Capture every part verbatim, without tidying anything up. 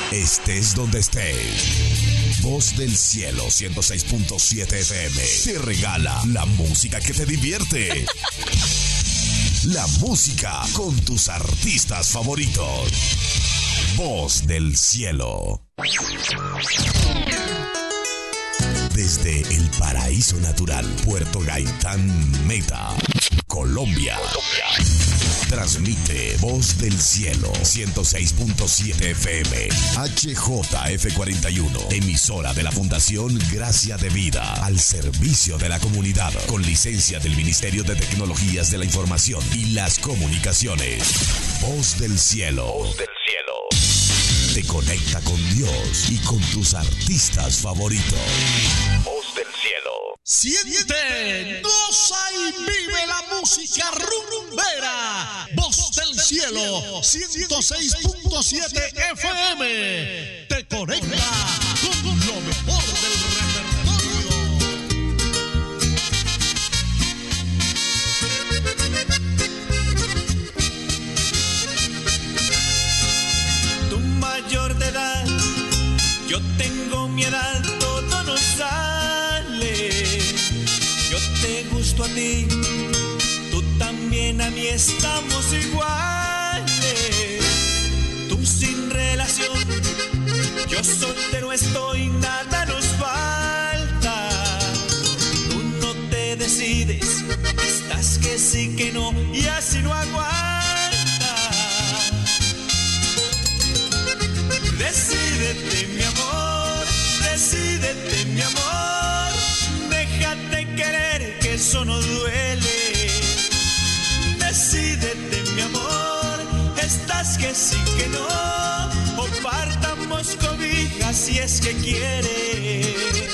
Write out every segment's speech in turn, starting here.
Estés donde estés. Voz del Cielo ciento seis punto siete F M te regala la música que te divierte. La música con tus artistas favoritos. Voz del Cielo. Desde el paraíso natural, Puerto Gaitán, Meta, Colombia. Transmite Voz del Cielo ciento seis punto siete F M, H J F cuarenta y uno, emisora de la Fundación Gracia de Vida, al servicio de la comunidad, con licencia del Ministerio de Tecnologías de la Información y las Comunicaciones. Voz del Cielo. Voz del Cielo. Te conecta con Dios y con tus artistas favoritos. Voz del Cielo. Siente, goza y vive la música rumbera. Voz del Cielo ciento seis punto siete F M te conecta con lo mejor del repertorio. Tú mayor de edad, yo tengo mi edad, todo nos sale. Yo te gusto a ti, tú también a mí, estamos iguales. Tú sin relación, yo soltero estoy, nada nos falta. Tú no te decides, estás que sí que no y así no aguanta. Decídete mi amor, decídete mi amor, déjate querer que eso no duele. Decídete mi amor, estás que sí que no, o partamos cobijas si es que quieres.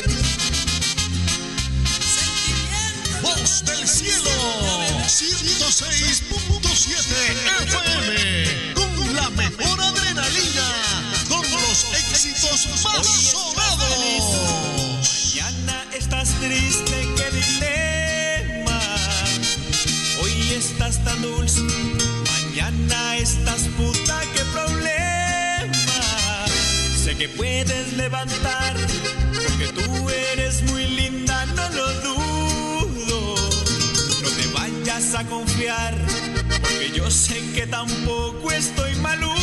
Voz del Cielo ciento seis punto siete F M, con la mejor adrenalina, con los éxitos más sonados. Mañana estás triste, qué dilema. Hoy estás tan dulce, mañana estás puta, qué problema. Sé que puedes levantar, porque tú eres muy linda, no lo dudo. No te vayas a confiar, porque yo sé que tampoco estoy maluco.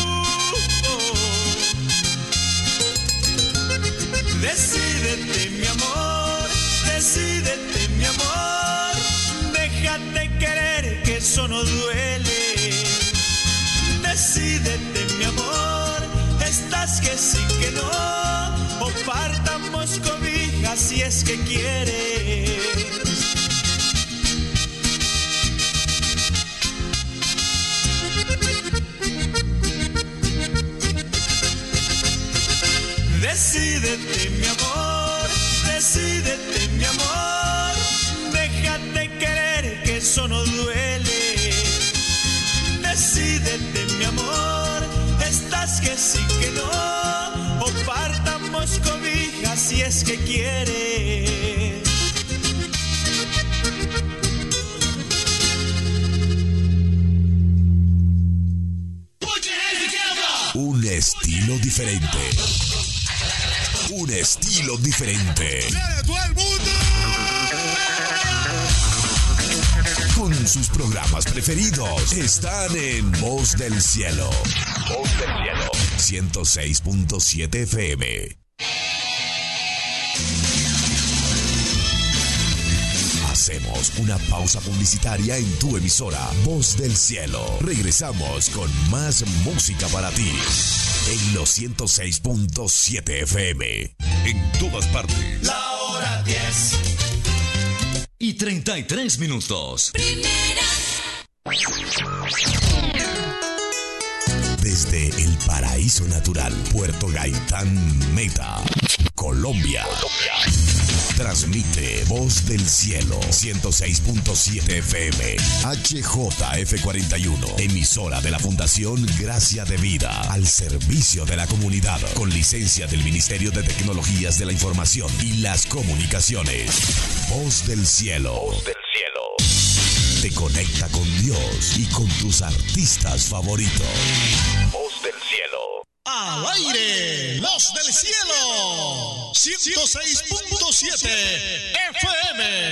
Decídete mi amor, decídete mi amor, déjate querer que eso no duele. Decídete mi amor, estás que sí que no, o partamos cobijas si es que quieres. Decídete mi amor, decídete mi amor, déjate querer que eso no duele. Decídete mi amor, estás que sí que no, o partamos cobijas si es que quieres. Un estilo diferente. Un estilo diferente. ¡Todo el mundo! Con sus programas preferidos, están en Voz del Cielo. Voz del Cielo. ciento seis punto siete F M. Hacemos una pausa publicitaria en tu emisora, Voz del Cielo. Regresamos con más música para ti. En los ciento seis punto siete F M. En todas partes. La hora diez. Y treinta y tres minutos. Primera. Desde el paraíso natural, Puerto Gaitán, Meta, Colombia. Transmite Voz del Cielo ciento seis punto siete F M, H J F cuarenta y uno, emisora de la Fundación Gracia de Vida, al servicio de la comunidad, con licencia del Ministerio de Tecnologías de la Información y las Comunicaciones. Voz del Cielo. Voz del Cielo. Te conecta con Dios y con tus artistas favoritos. Voz del Cielo. Al aire, Voz del Cielo, ciento seis punto siete F M.